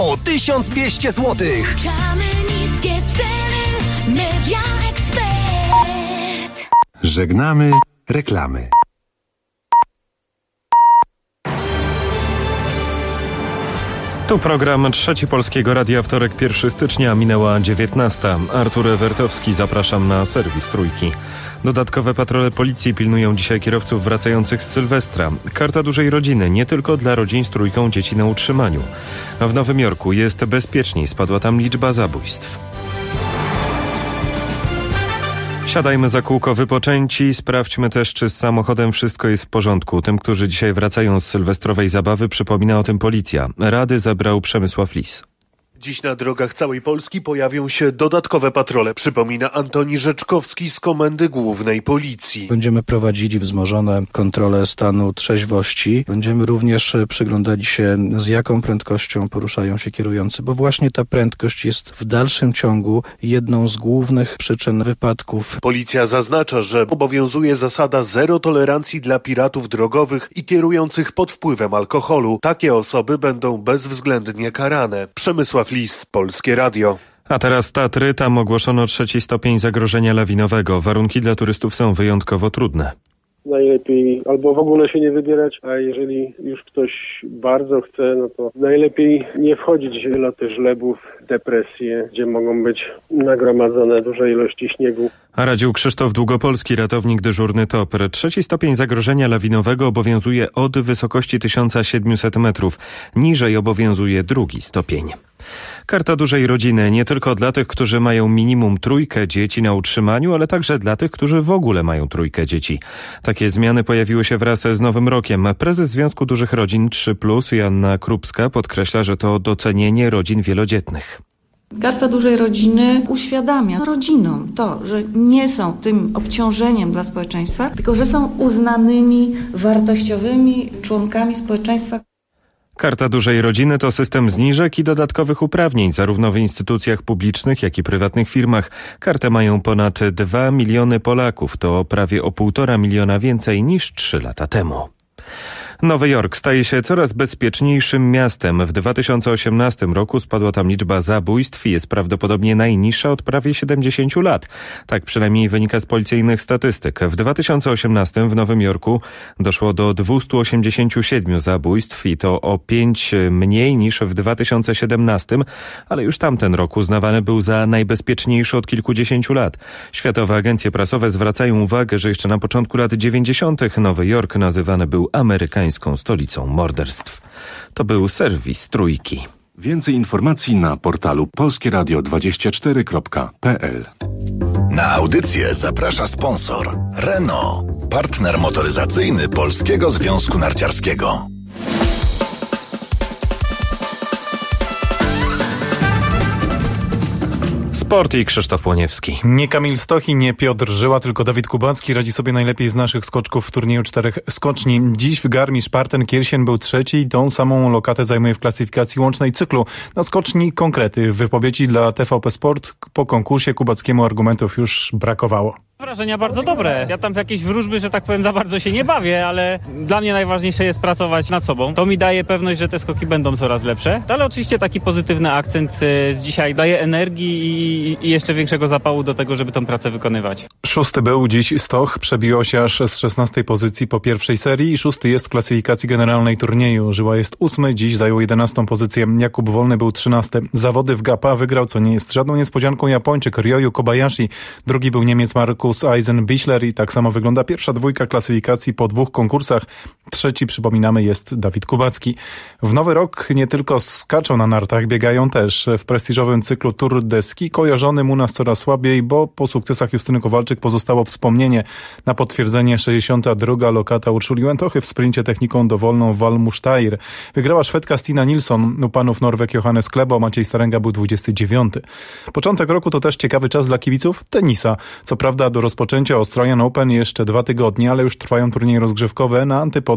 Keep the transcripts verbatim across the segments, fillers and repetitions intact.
o tysiąc dwieście złotych. Niskie ceny, Media Expert. Żegnamy reklamy. Tu program Trzeci Polskiego Radia, wtorek pierwszego stycznia, minęła dziewiętnasta. Artur Ewertowski, zapraszam na serwis Trójki. Dodatkowe patrole policji pilnują dzisiaj kierowców wracających z Sylwestra. Karta Dużej Rodziny nie tylko dla rodzin z trójką dzieci na utrzymaniu. A w Nowym Jorku jest bezpieczniej, spadła tam liczba zabójstw. Siadajmy za kółko wypoczęci, sprawdźmy też, czy z samochodem wszystko jest w porządku. Tym, którzy dzisiaj wracają z sylwestrowej zabawy, przypomina o tym policja. Rady zabrał Przemysław Lis. Dziś na drogach całej Polski pojawią się dodatkowe patrole, przypomina Antoni Rzeczkowski z Komendy Głównej Policji. Będziemy prowadzili wzmożone kontrole stanu trzeźwości. Będziemy również przyglądali się, z jaką prędkością poruszają się kierujący, bo właśnie ta prędkość jest w dalszym ciągu jedną z głównych przyczyn wypadków. Policja zaznacza, że obowiązuje zasada zero tolerancji dla piratów drogowych i kierujących pod wpływem alkoholu. Takie osoby będą bezwzględnie karane. Przemysław Lis, Polskie Radio. A teraz Tatry, tam ogłoszono trzeci stopień zagrożenia lawinowego. Warunki dla turystów są wyjątkowo trudne. Najlepiej albo w ogóle się nie wybierać, a jeżeli już ktoś bardzo chce, no to najlepiej nie wchodzić w loty żlebów, depresje, gdzie mogą być nagromadzone duże ilości śniegu. A radził Krzysztof Długopolski, ratownik dyżurny T O P R. Trzeci stopień zagrożenia lawinowego obowiązuje od wysokości tysiąc siedemset metrów. Niżej obowiązuje drugi stopień. Karta Dużej Rodziny nie tylko dla tych, którzy mają minimum trójkę dzieci na utrzymaniu, ale także dla tych, którzy w ogóle mają trójkę dzieci. Takie zmiany pojawiły się wraz z Nowym Rokiem. Prezes Związku Dużych Rodzin trzy plus Joanna Krupska podkreśla, że to docenienie rodzin wielodzietnych. Karta Dużej Rodziny uświadamia rodzinom to, że nie są tym obciążeniem dla społeczeństwa, tylko że są uznanymi, wartościowymi członkami społeczeństwa. Karta Dużej Rodziny to system zniżek i dodatkowych uprawnień zarówno w instytucjach publicznych, jak i prywatnych firmach. Kartę mają ponad dwa miliony Polaków. To prawie o półtora miliona więcej niż trzy lata temu. Nowy Jork staje się coraz bezpieczniejszym miastem. W dwa tysiące osiemnastym roku spadła tam liczba zabójstw i jest prawdopodobnie najniższa od prawie siedemdziesięciu lat. Tak przynajmniej wynika z policyjnych statystyk. W dwa tysiące osiemnastym w Nowym Jorku doszło do dwieście osiemdziesiąt siedem zabójstw i to o pięć mniej niż w dwa tysiące siedemnastym, ale już tamten rok uznawany był za najbezpieczniejszy od kilkudziesięciu lat. Światowe agencje prasowe zwracają uwagę, że jeszcze na początku lat dziewięćdziesiątych Nowy Jork nazywany był amerykańskim stolicą morderstw. To był serwis Trójki. Więcej informacji na portalu polskie radio dwadzieścia cztery kropka p l. Na audycję zaprasza sponsor Renault, partner motoryzacyjny Polskiego Związku Narciarskiego. Sport i Krzysztof Płoniewski. Nie Kamil Stoch i nie Piotr Żyła, tylko Dawid Kubacki radzi sobie najlepiej z naszych skoczków w turnieju czterech skoczni. Dziś w Garmisch-Partenkirchen był trzeci i tą samą lokatę zajmuje w klasyfikacji łącznej cyklu. Na skoczni konkrety. W wypowiedzi dla T V P Sport po konkursie Kubackiemu argumentów już brakowało. Wrażenia bardzo dobre. Ja tam w jakieś wróżby, że tak powiem, za bardzo się nie bawię, ale dla mnie najważniejsze jest pracować nad sobą. To mi daje pewność, że te skoki będą coraz lepsze. Ale oczywiście taki pozytywny akcent z dzisiaj daje energii i, i jeszcze większego zapału do tego, żeby tą pracę wykonywać. Szósty był dziś Stoch, przebiło się aż z szesnastej pozycji po pierwszej serii i szósty jest w klasyfikacji generalnej turnieju. Żyła jest ósmy, dziś zajął jedenastą pozycję. Jakub Wolny był trzynasty. Zawody w Gapa wygrał, co nie jest żadną niespodzianką, Japończyk Ryoyu Kobayashi. Drugi był Niemiec Markus Eisenbichler i tak samo wygląda pierwsza dwójka klasyfikacji po dwóch konkursach. Trzeci, przypominamy, jest Dawid Kubacki. W Nowy Rok nie tylko skaczą na nartach, biegają też. W prestiżowym cyklu Tour de Ski kojarzony mu nas coraz słabiej, bo po sukcesach Justyny Kowalczyk pozostało wspomnienie. Na potwierdzenie sześćdziesiąta druga lokata Urszuli Łętochy w sprincie techniką dowolną Val-Mustair. Wygrała Szwedka Stina Nilsson, u panów Norweg Johannes Klebo, Maciej Starenga był dwudziesty dziewiąty. Początek roku to też ciekawy czas dla kibiców tenisa. Co prawda do rozpoczęcia Australian Open jeszcze dwa tygodnie, ale już trwają turnieje rozgrzewkowe na antypodach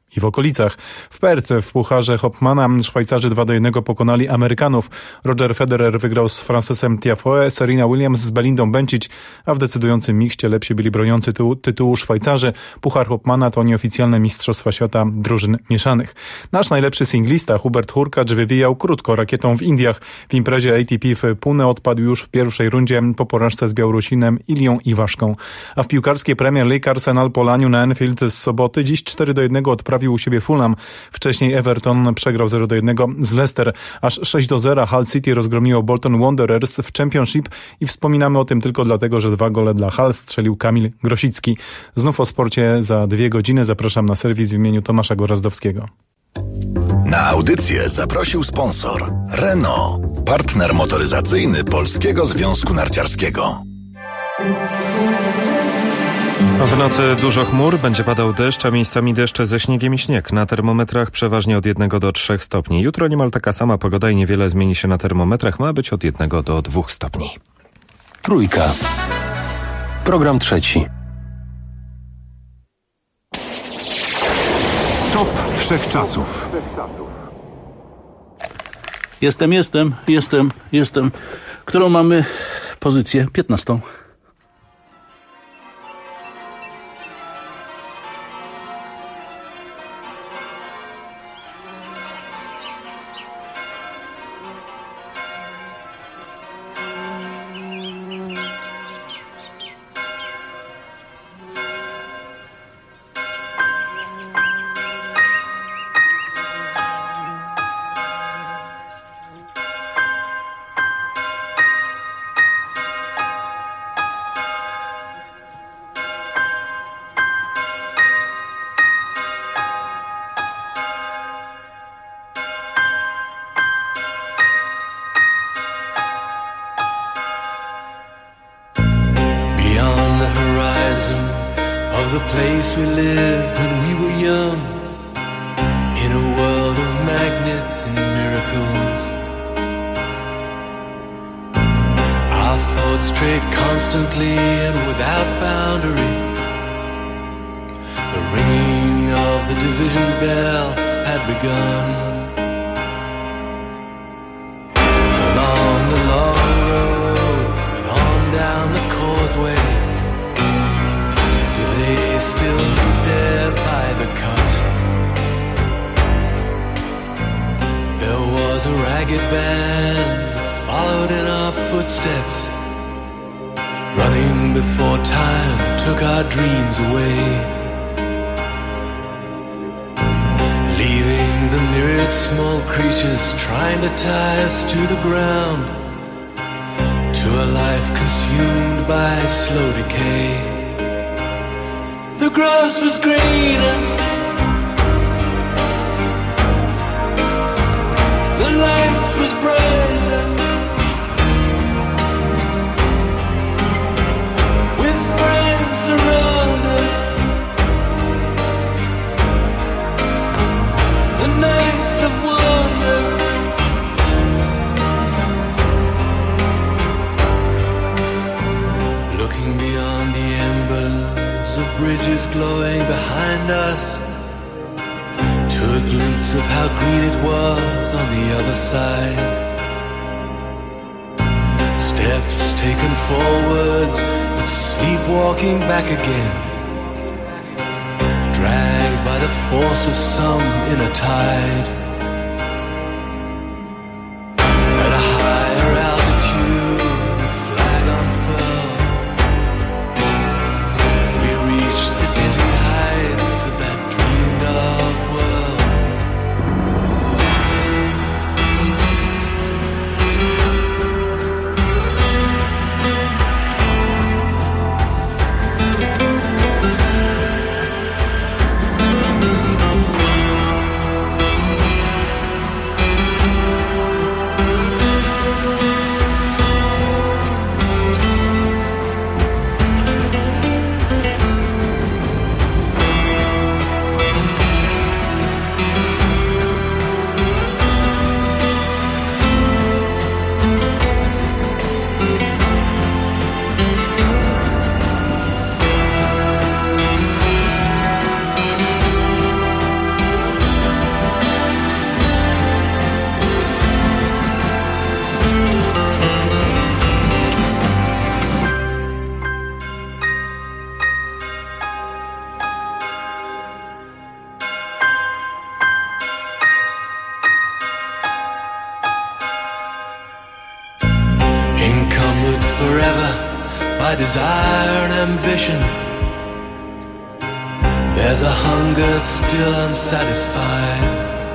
i w okolicach. W Perth w pucharze Hopmana Szwajcarzy dwa do jednego pokonali Amerykanów. Roger Federer wygrał z Francesem Tiafoe, Serena Williams z Belindą Bencic, a w decydującym mikście lepsi byli broniący tytułu, tytułu Szwajcarzy. Puchar Hopmana to nieoficjalne Mistrzostwa Świata drużyn mieszanych. Nasz najlepszy singlista Hubert Hurkacz wywijał krótko rakietą w Indiach. W imprezie A T P w Pune odpadł już w pierwszej rundzie po porażce z Białorusinem Ilią Iwaszką. A w piłkarskiej Premier League Arsenal po laniu na Anfield z soboty dziś cztery do jednego odprawił u siebie Fulham. Wcześniej Everton przegrał zero do jednego z Leicester. Aż sześć do zera Hull City rozgromiło Bolton Wanderers w Championship i wspominamy o tym tylko dlatego, że dwa gole dla Hull strzelił Kamil Grosicki. Znów o sporcie za dwie godziny. Zapraszam na serwis w imieniu Tomasza Gorazdowskiego. Na audycję zaprosił sponsor Renault, partner motoryzacyjny Polskiego Związku Narciarskiego. W nocy dużo chmur, będzie padał deszcz, a miejscami deszcze ze śniegiem i śnieg. Na termometrach przeważnie od jednego do trzech stopni. Jutro niemal taka sama pogoda i niewiele zmieni się na termometrach. Ma być od jednego do dwóch stopni. Trójka. Program trzeci. Top wszechczasów. Jestem, jestem, jestem, jestem. Którą mamy pozycję? piętnastą. The place we lived when we were young, in a world of magnets and miracles. Our thoughts strayed constantly and without boundary. The ringing of the division bell had begun. Along the long road and on down the causeway, they still be there by the cut. There was a ragged band that followed in our footsteps, running before time took our dreams away, leaving the myriad small creatures trying to tie us to the ground, to a life consumed by slow decay. The grass was greener, the light was brighter, with friends around us. The nights of wonder, looking beyond the embers of bridges glowing behind us, to a glimpse of how green it was on the other side. Steps taken forwards, but sleepwalking back again, dragged by the force of some inner tide. At a higher altitude, the flag unfurled, we reached the dizzy heights of that dreamed of world. encumbered forever by desire and ambition. There's a hunger still unsatisfied.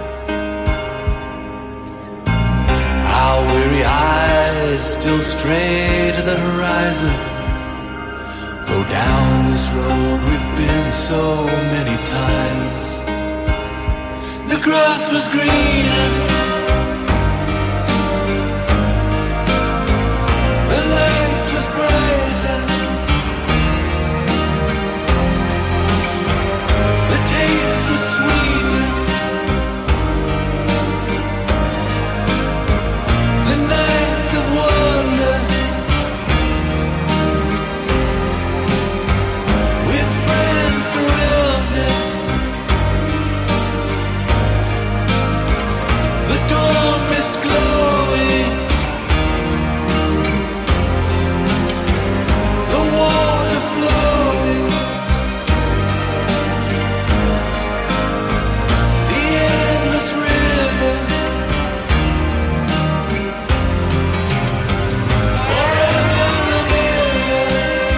Our weary eyes still stray to the horizon. Go down this road we've been so many times. The grass was greener, the light was brighter, the taste was sweeter, the nights of wonder, with friends surrounded, the dawn mist glowing, the water flowing, the endless river, forever and ever.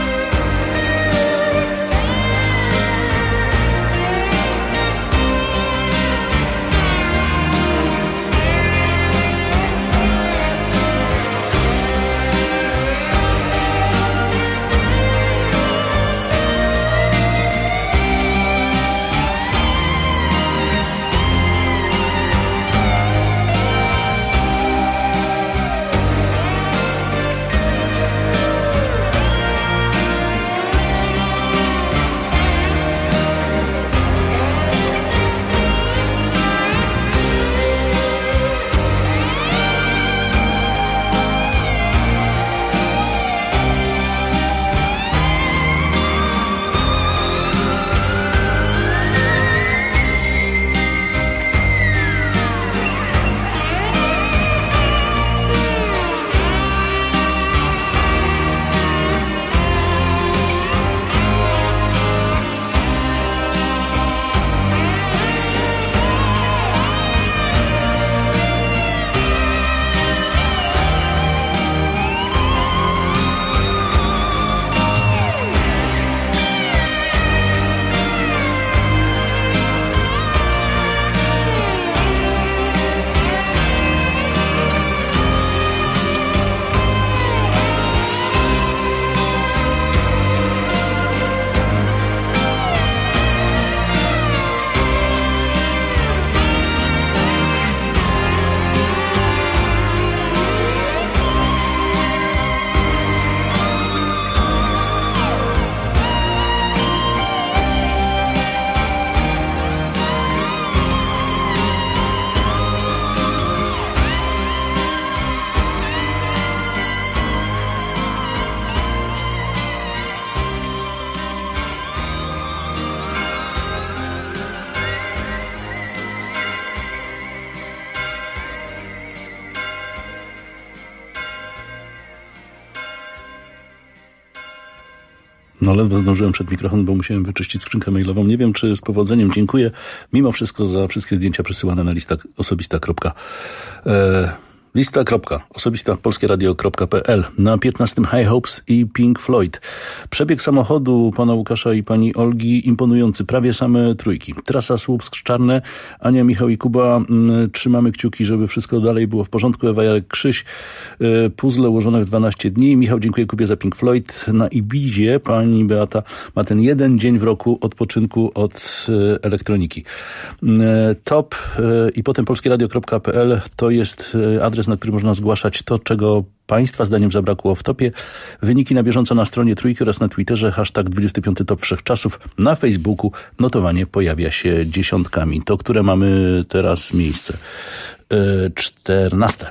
No ledwo zdążyłem przed mikrofon, bo musiałem wyczyścić skrzynkę mailową. Nie wiem, czy z powodzeniem. Dziękuję mimo wszystko za wszystkie zdjęcia przesyłane na lista osobista. E, lista. osobista polskieradio kropka pe el. Na piętnastym High Hopes i Pink Floyd. Przebieg samochodu pana Łukasza i pani Olgi imponujący. Prawie same trójki. Trasa Słupsk-Czarne. Ania, Michał i Kuba. M, trzymamy kciuki, żeby wszystko dalej było w porządku. Ewa, Jarek, Krzyś. E, puzzle ułożone w dwanaście dni. Michał, dziękuję Kubie za Pink Floyd. Na Ibizie pani Beata ma ten jeden dzień w roku odpoczynku od e, elektroniki. E, top e, i potem polskieradio kropka pe el to jest e, adres, na który można zgłaszać to, czego państwa zdaniem zabrakło w topie. Wyniki na bieżąco na stronie Trójki oraz na Twitterze. Hashtag dwudziesty piąty top wszechczasów. Na Facebooku notowanie pojawia się dziesiątkami. To, które mamy teraz miejsce. E, czternaste.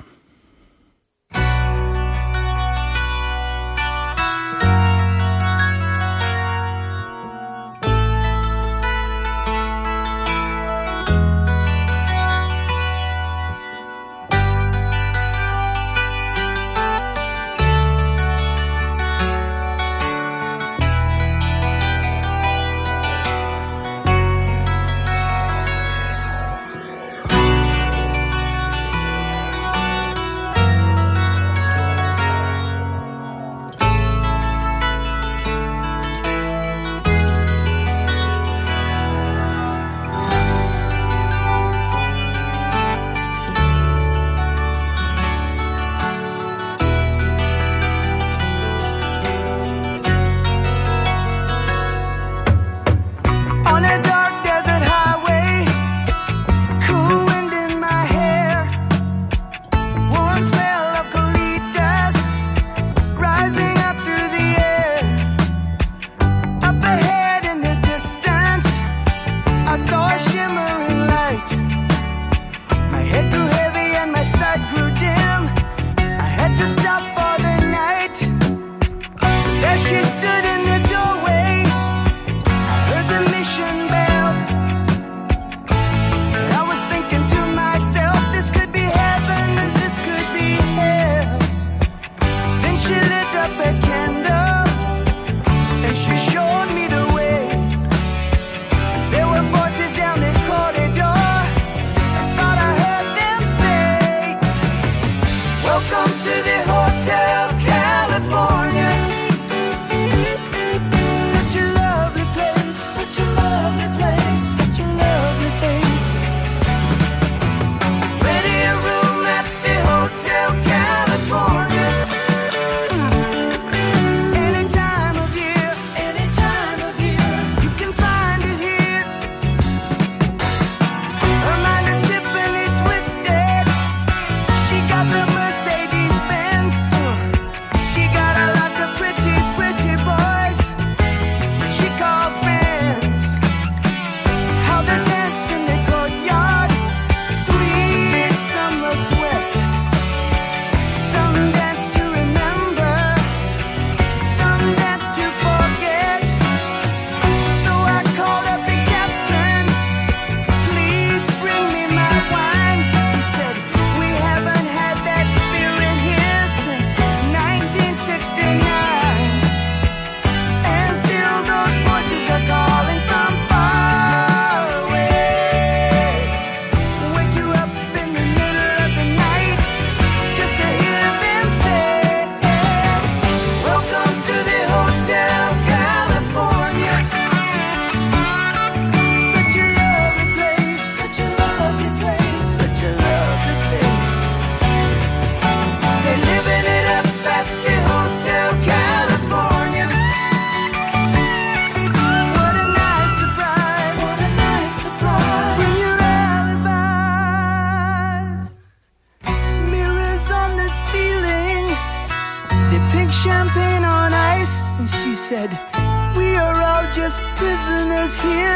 said, we are all just prisoners here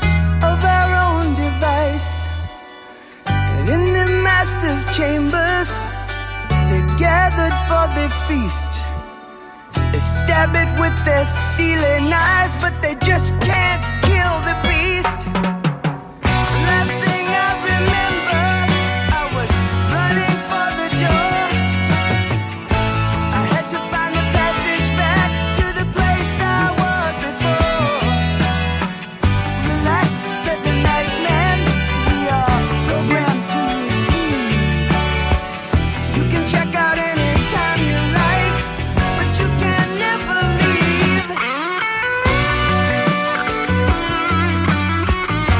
of our own device. And in the master's chambers, they're gathered for the feast. They stab it with their steely knives, but they just can't kill the beast. Last thing I remember, I was running for the door. I had to find the passage back to the place I was before. Relax, said the night man, we are programmed to receive. You can check out anytime you like, but you can never leave.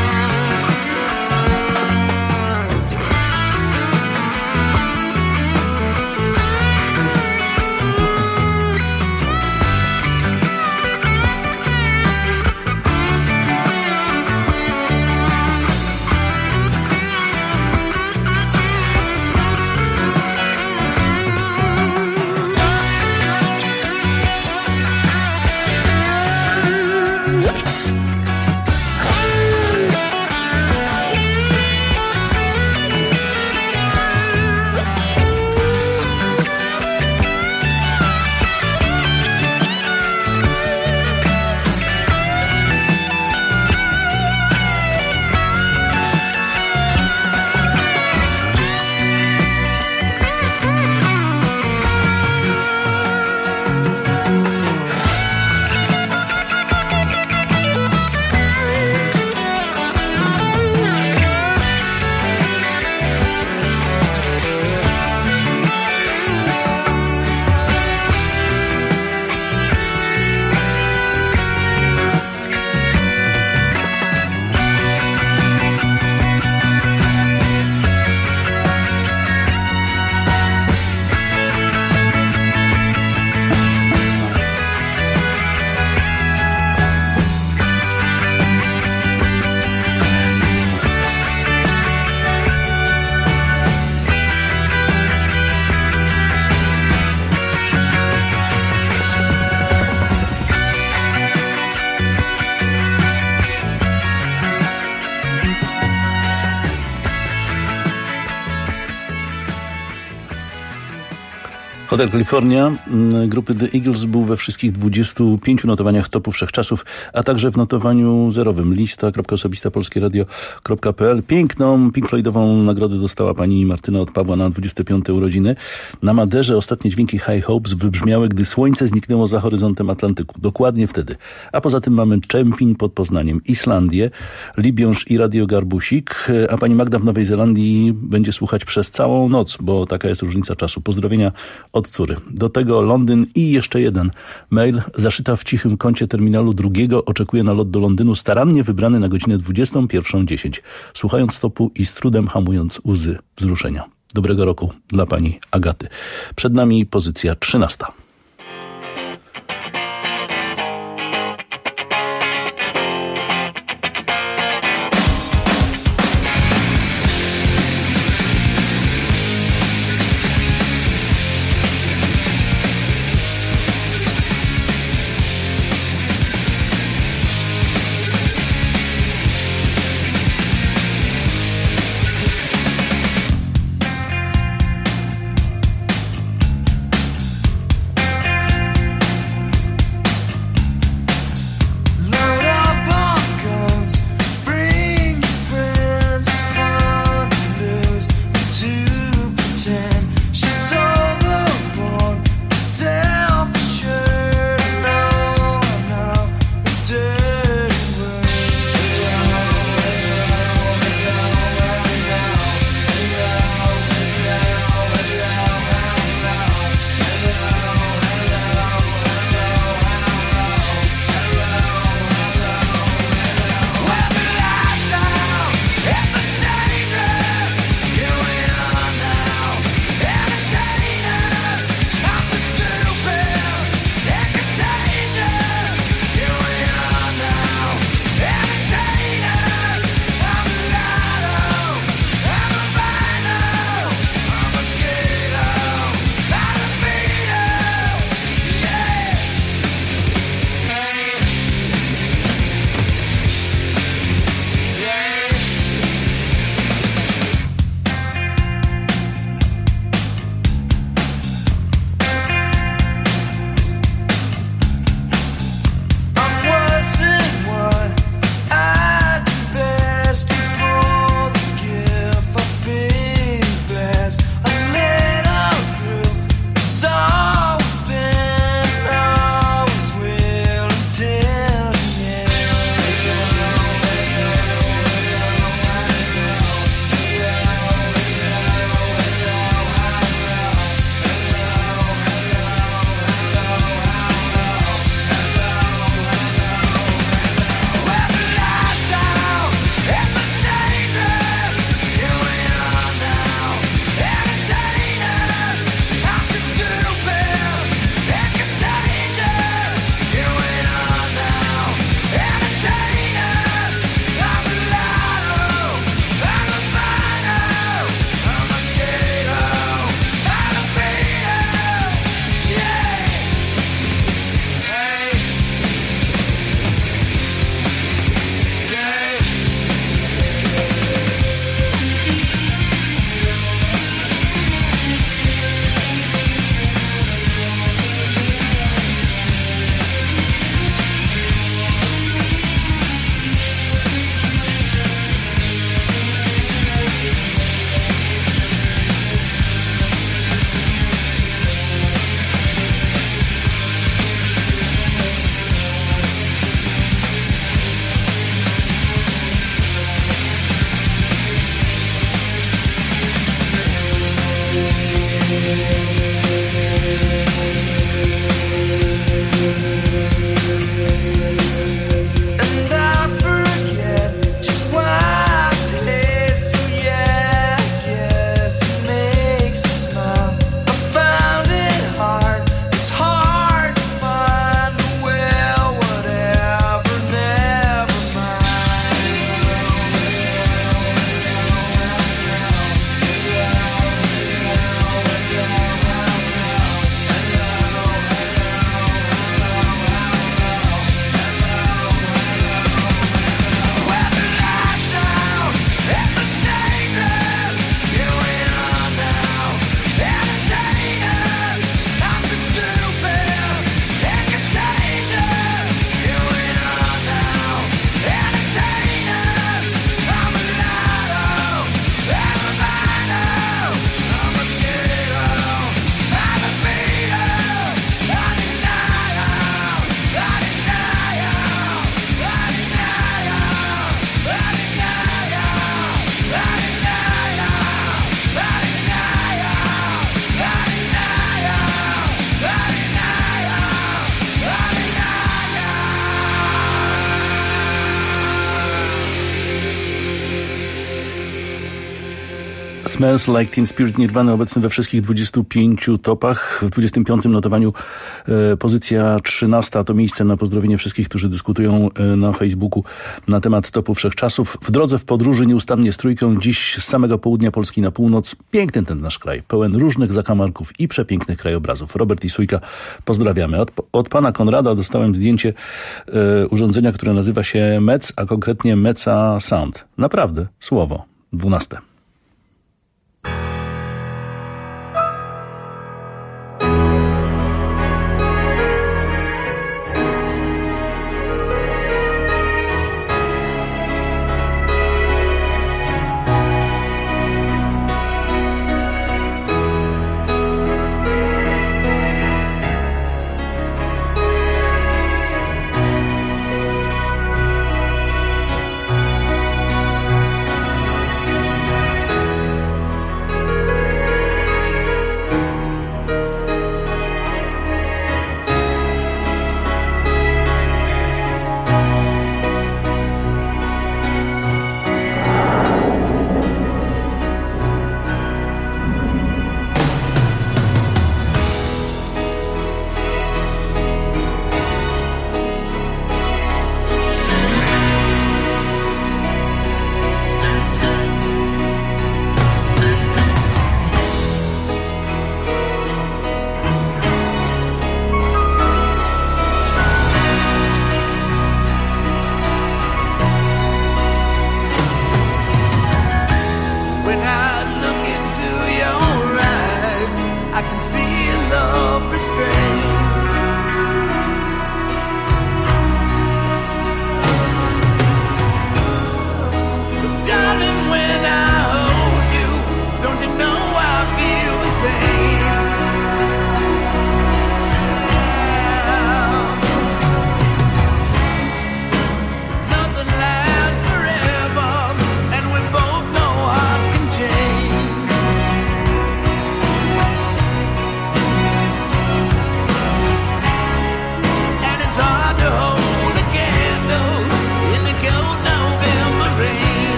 Hotel California grupy The Eagles był we wszystkich dwudziestu pięciu notowaniach topu wszechczasów, a także w notowaniu zerowym. Lista kropka osobista polskie radio kropka p l. Piękną Pink Floydową nagrodę dostała pani Martyna od Pawła na dwudzieste piąte urodziny. Na Maderze ostatnie dźwięki High Hopes wybrzmiały, gdy słońce zniknęło za horyzontem Atlantyku. Dokładnie wtedy. A poza tym mamy Czempin pod Poznaniem, Islandię, Libiąż i Radio Garbusik, a pani Magda w Nowej Zelandii będzie słuchać przez całą noc, bo taka jest różnica czasu. Pozdrowienia od córy. Do tego Londyn i jeszcze jeden mail. Zaszyta w cichym kącie terminalu drugiego oczekuje na lot do Londynu, starannie wybrany na godzinę dwudziestą pierwszą dziesięć. Słuchając stopu i z trudem hamując łzy wzruszenia. Dobrego roku dla pani Agaty. Przed nami pozycja trzynasta. Smells Like Teen Spirit Nirvana, obecny we wszystkich dwudziestu pięciu topach. W dwudziestym piątym notowaniu e, pozycja trzynasta to miejsce na pozdrowienie wszystkich, którzy dyskutują e, na Facebooku na temat topu wszechczasów. W drodze w podróży nieustannie z trójką, dziś z samego południa Polski na północ. Piękny ten nasz kraj, pełen różnych zakamarków i przepięknych krajobrazów. Robert i Sójka, pozdrawiamy. Od, od pana Konrada dostałem zdjęcie e, urządzenia, które nazywa się M E C, a konkretnie Meca Sound. Naprawdę, słowo. dwunaste.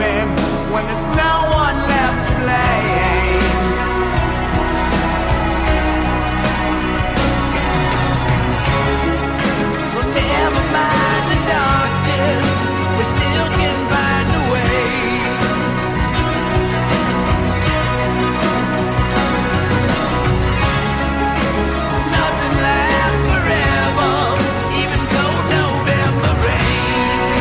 me when there's no one left to blame. So never mind the darkness, we still can find a way. Nothing lasts forever, even cold November rain.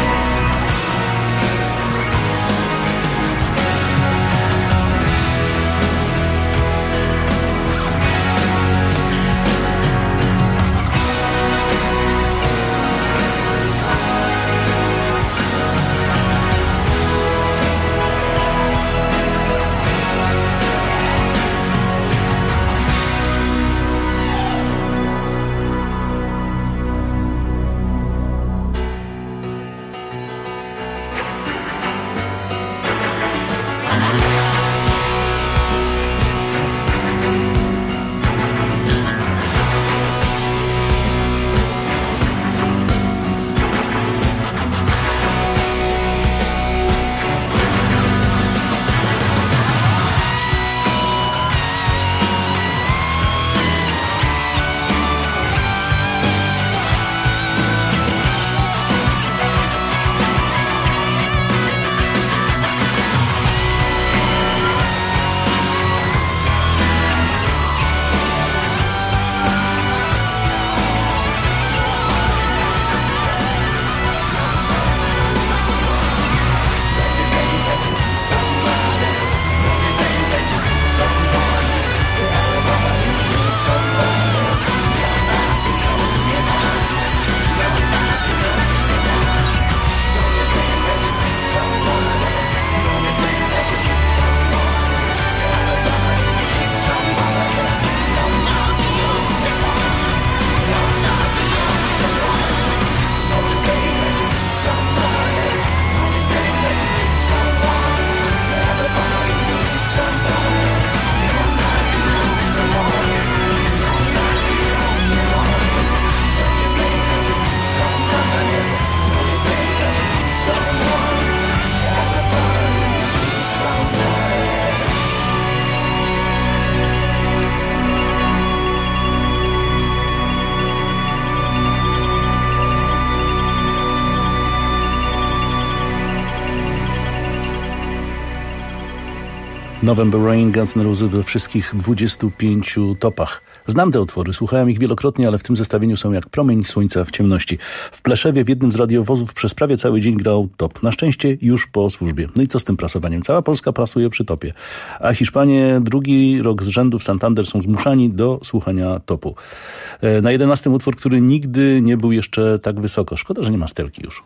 November Rain, Guns N' Roses we wszystkich dwudziestu pięciu topach. Znam te utwory, słuchałem ich wielokrotnie, ale w tym zestawieniu są jak promień słońca w ciemności. W Pleszewie w jednym z radiowozów przez prawie cały dzień grał top. Na szczęście już po służbie. No i co z tym prasowaniem? Cała Polska prasuje przy topie. A Hiszpanie drugi rok z rzędu w Santander są zmuszani do słuchania topu. Na jedenastym utwór, który nigdy nie był jeszcze tak wysoko. Szkoda, że nie ma sterki już.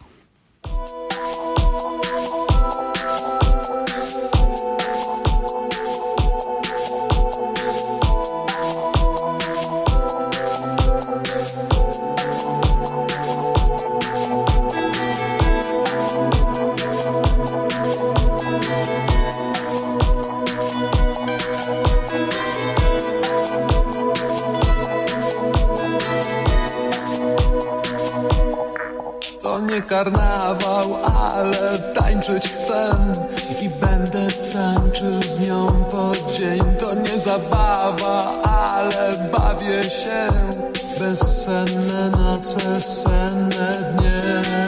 Karnawał, ale tańczyć chcę i będę tańczył z nią po dzień. To nie zabawa, ale bawię się. Bezsenne noce, senne dnie.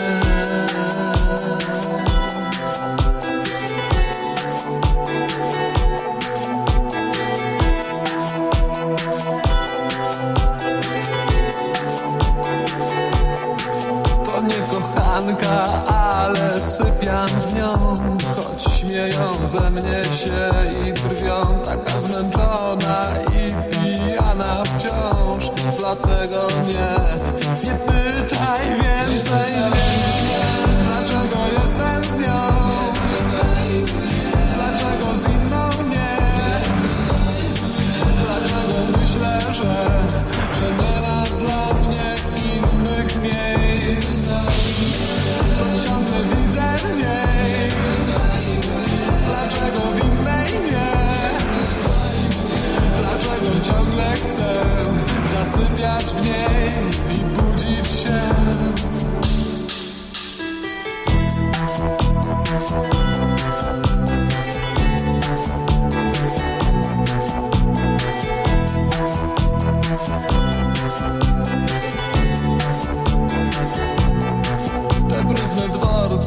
Ale sypiam z nią, choć śmieją ze mnie się i drwią. Taka zmęczona i pijana wciąż. Dlatego nie, nie pytaj więcej mnie, dlaczego jestem z nią, dlaczego z inną nie, dlaczego myślę, że, że nie ma dla mnie innych miejsc. Ciągle widzę w niej. Dlaczego w innej nie? Dlaczego ciągle chcę zasypiać w niej i budzić się?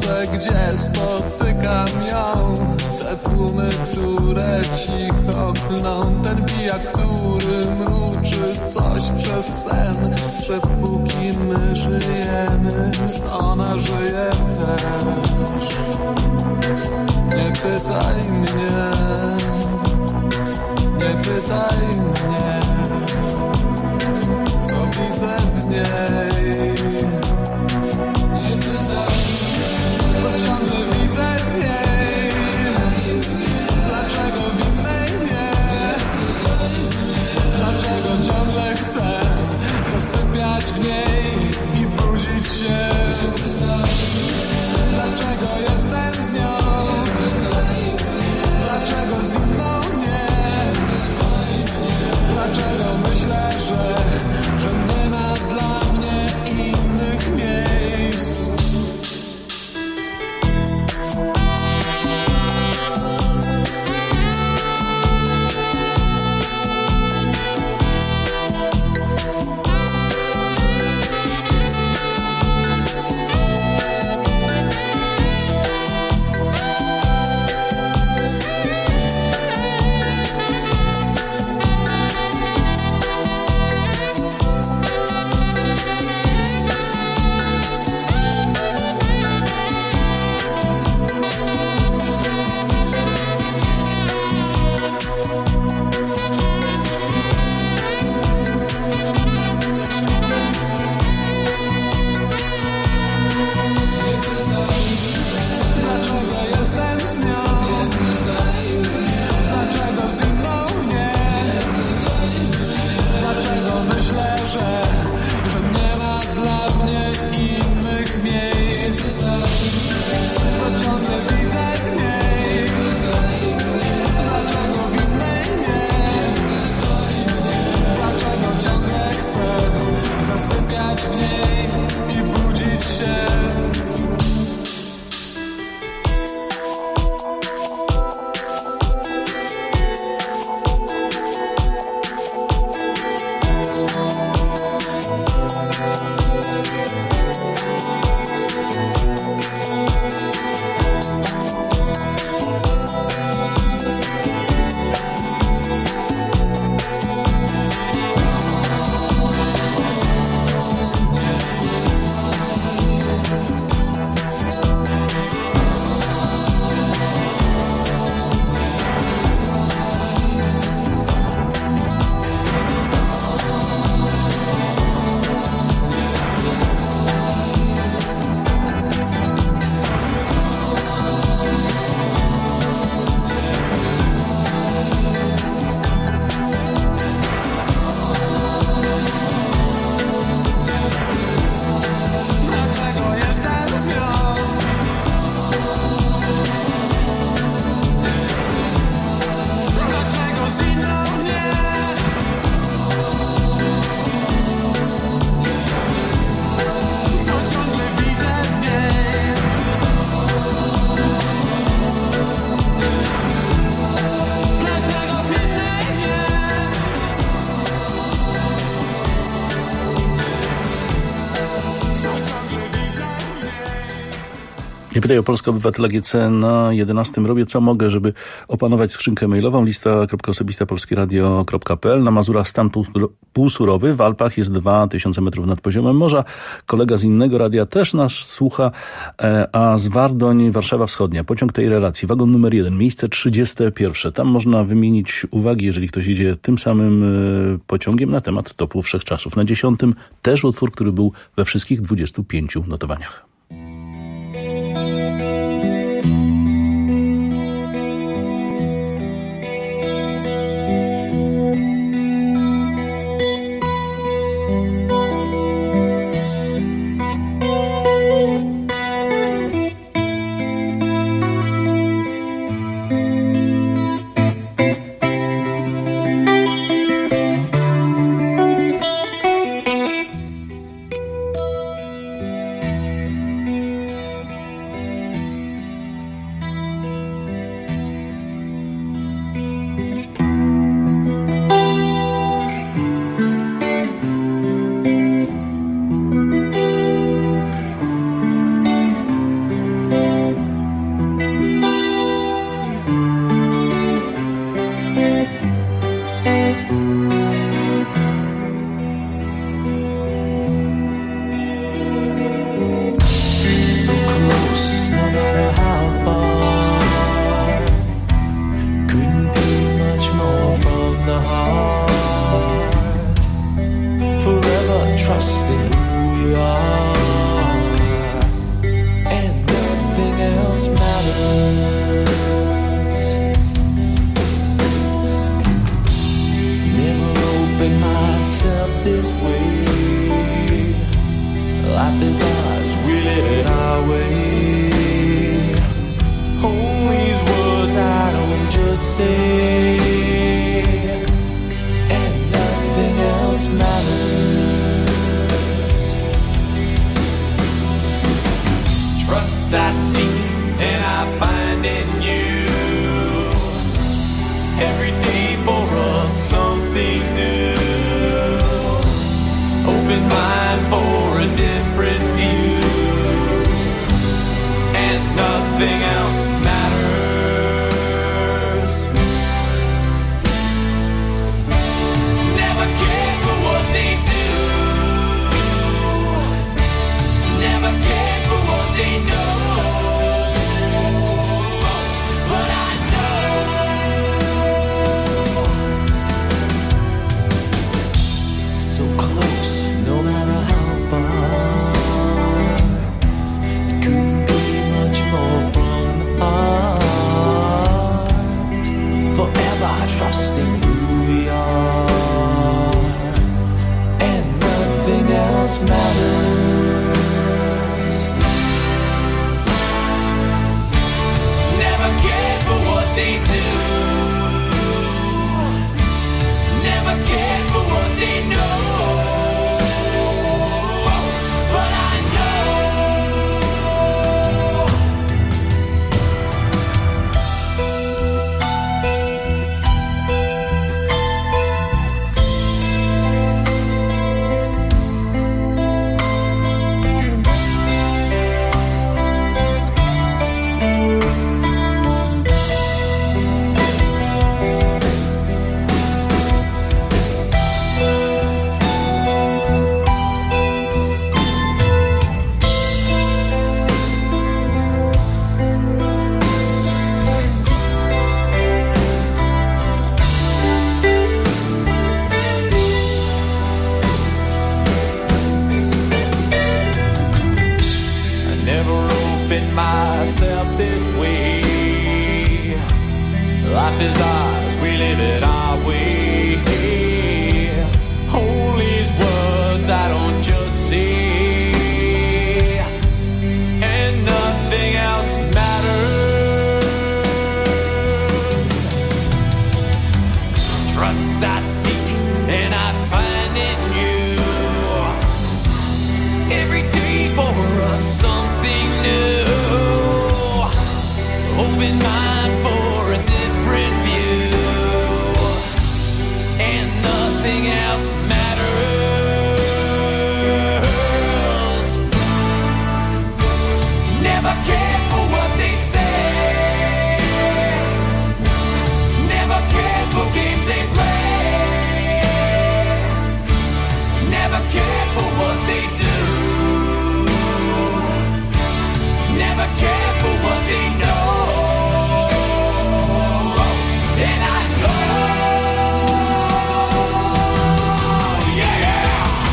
noce, gdzie spotykam ją. Te tłumy, które cicho klną. Ten pijak, który mruczy coś przez sen, że póki my żyjemy, ona żyje też. Nie pytaj mnie, nie pytaj mnie, co widzę w niej. Nie pytaj mnie, co ciągle widzę w niej. Dlaczego w innej nie? Dlaczego ciągle chcę zasypiać w niej i budzić się? Dlaczego jestem z nią? Dlaczego z inną nie? Dlaczego myślę, że, że nie ma dla mnie innych miejsc? Nie pytaj o Polskę Obywatela G C na jedenastym. Robię co mogę, żeby opanować skrzynkę mailową. Lista kropka osobista polskie radio kropka p l. Na Mazurach stan półsurowy. W Alpach jest dwa tysiące metrów nad poziomem morza. Kolega z innego radia też nas słucha. A z Wardoń, Warszawa Wschodnia. Pociąg tej relacji. Wagon numer jeden. Miejsce trzydzieste pierwsze. Tam można wymienić uwagi, jeżeli ktoś idzie tym samym pociągiem na temat topu wszechczasów. Na dziesiątym też utwór, który był we wszystkich dwudziestu pięciu notowaniach. Trust I seek and I find in you. Every day for us something new. Open mind for a different view. And nothing else matters. Never care for what they do. Never care for what they know. But I know so close, no matter how far. It couldn't be much more from the heart. Forever trusting who we are. And nothing else matters. Never care for what they do. Never care for what they know. But I know I never opened myself this way. Life is ours, we live it our way. Hold these words I don't just say. And nothing else matters. Trust I seek and I find in you. Every day for us something new. Open mind for a different view. And nothing else matters. Never care for what they say. Never care for games they play. Never care for what they do. Never care for what they know. And I know, yeah.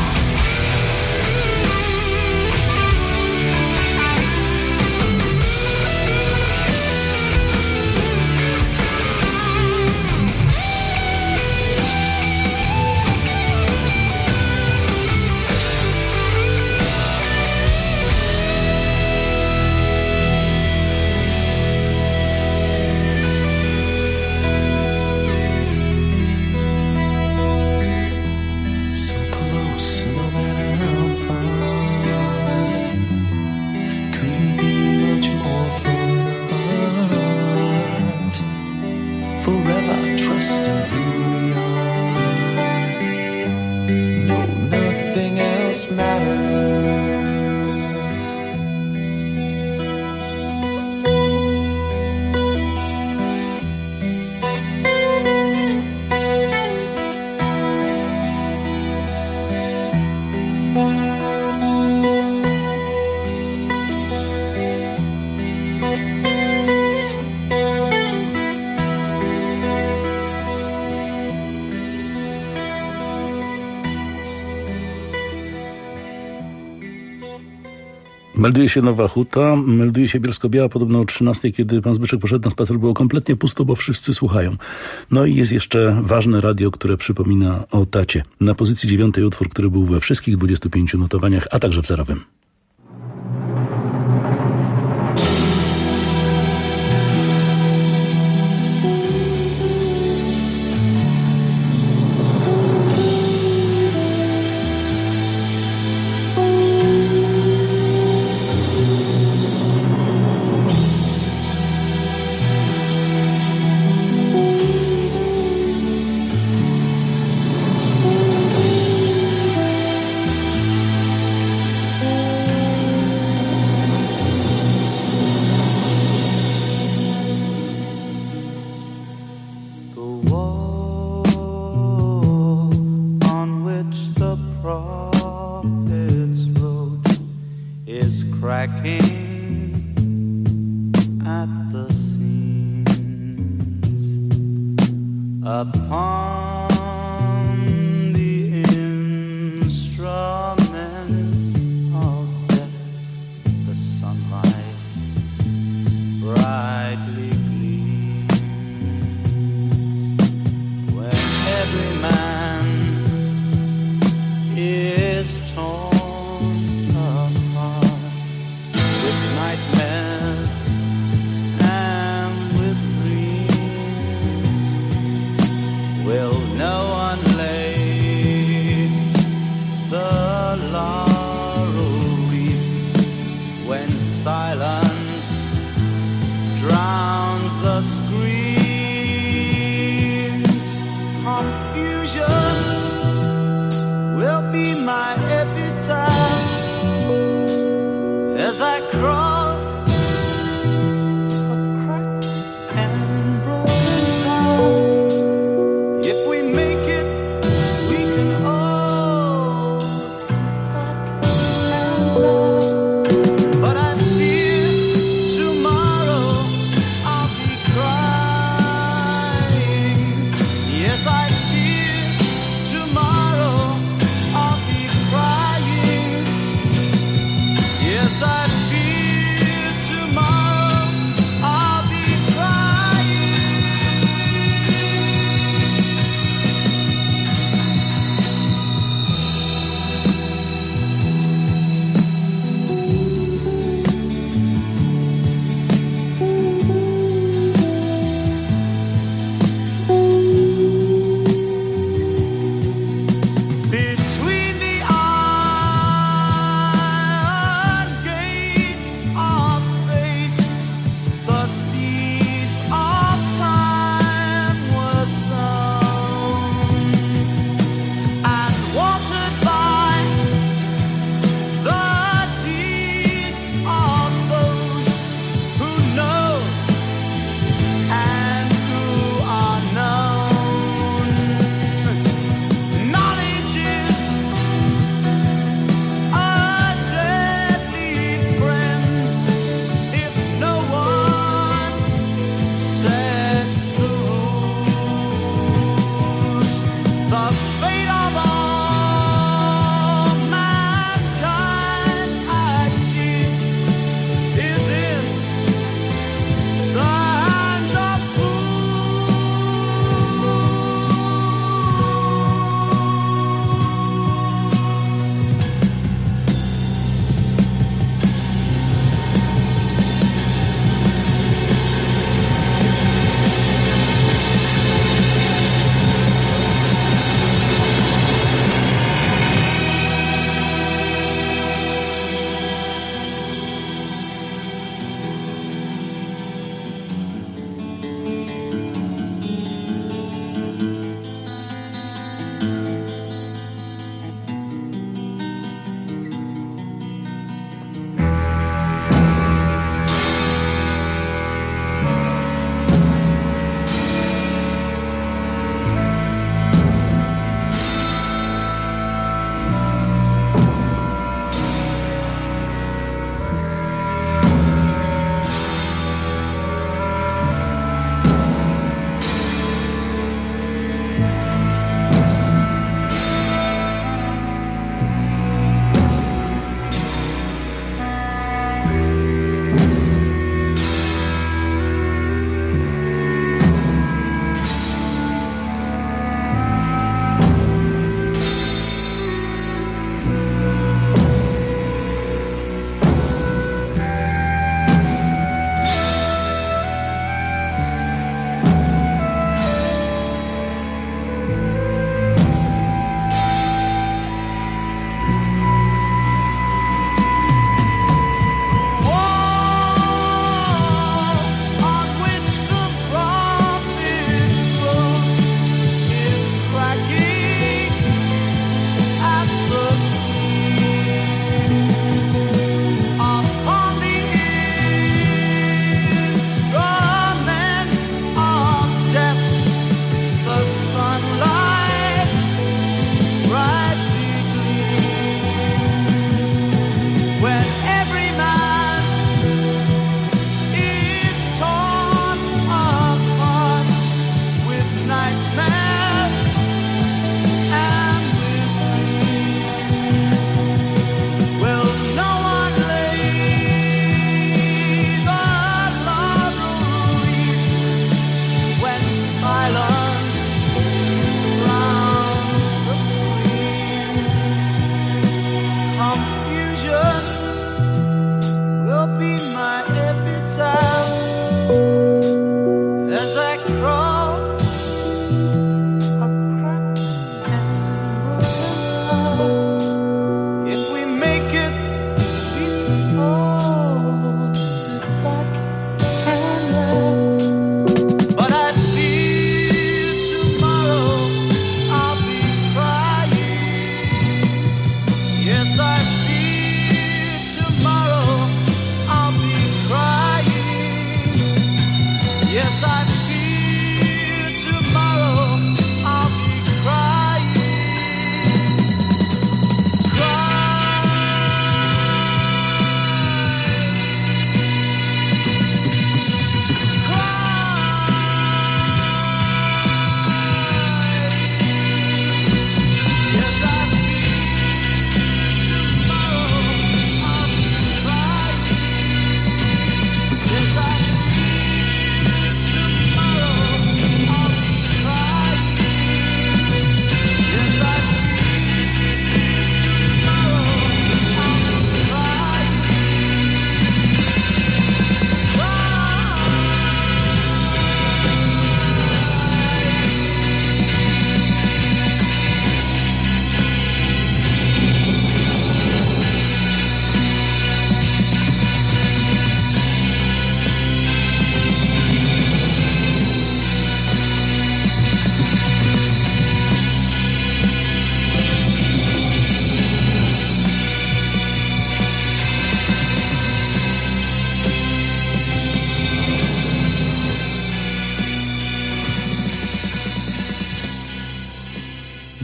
So close, no matter how far. Couldn't be much more from the heart. Forever trusting who we are. No, nothing else matters. Melduje się Nowa Huta, melduje się Bielsko-Biała podobno o trzynastej, kiedy pan Zbyszek poszedł na spacer, było kompletnie pusto, bo wszyscy słuchają. No i jest jeszcze ważne radio, które przypomina o tacie. Na pozycji dziewiątej utwór, który był we wszystkich dwudziestu pięciu notowaniach, a także w zerowym. cracking at the seams upon the instruments of death. The sunlight brightly gleams when every man is torn apart with nightmares and with dreams. Will no one lay the laurel wreath when silence drowns the screams? Confusion will be my epitaph as I crawl a cracked and broken town. If we make it, we can all sit back and laugh. But I fear tomorrow I'll be crying. Yes, I fear tomorrow I'll be crying. Yes, I fear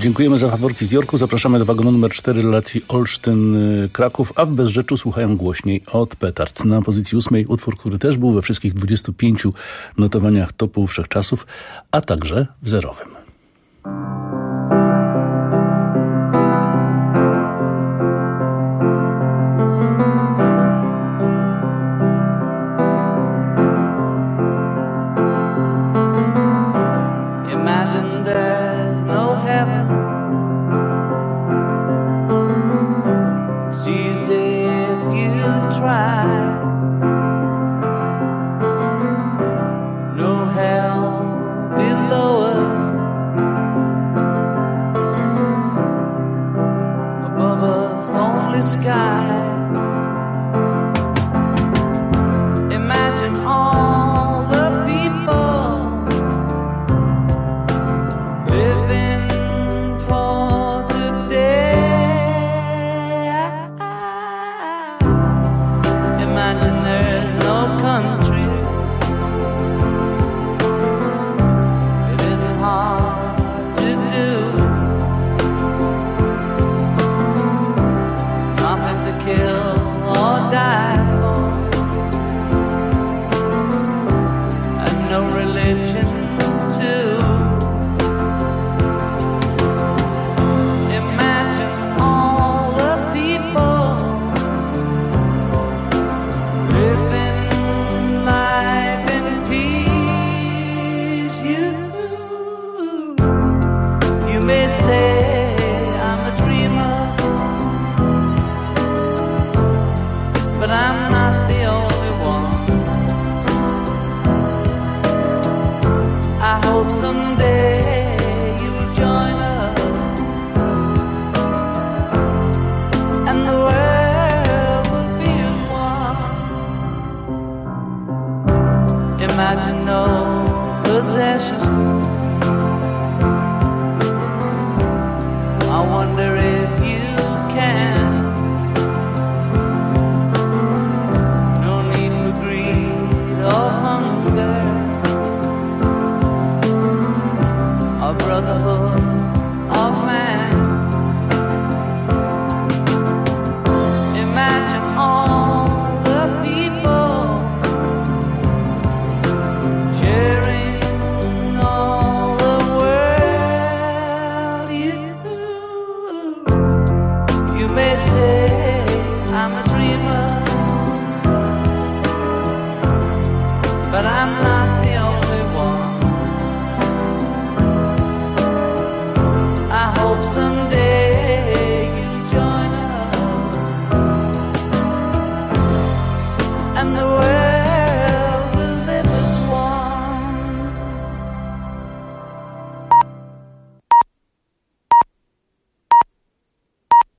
Dziękujemy za faworki z Jorku. Zapraszamy do wagonu numer cztery relacji Olsztyn-Kraków, a w Bezrzeczu słuchają głośniej od petard. Na pozycji ósmej utwór, który też był we wszystkich dwudziestu pięciu notowaniach topu wszechczasów, a także w zerowym. Imagine there's no heaven. It's easy if you try. No hell below us. Above us only sky. Imagine all the people living for today. Imagine there's no countries. It isn't hard to do. Nothing to kill or die for, and no religion too. Imagine all the people living life in peace. You, you may say I'm a dreamer, but I'm not the only one. I hope someday you'll join us, and the world will be as one. Imagine no possessions. I wonder if you can. No need for greed or hunger, a brotherhood of man. Imagine all the people sharing all the world. You, you may say I'm a dreamer, but I'm not.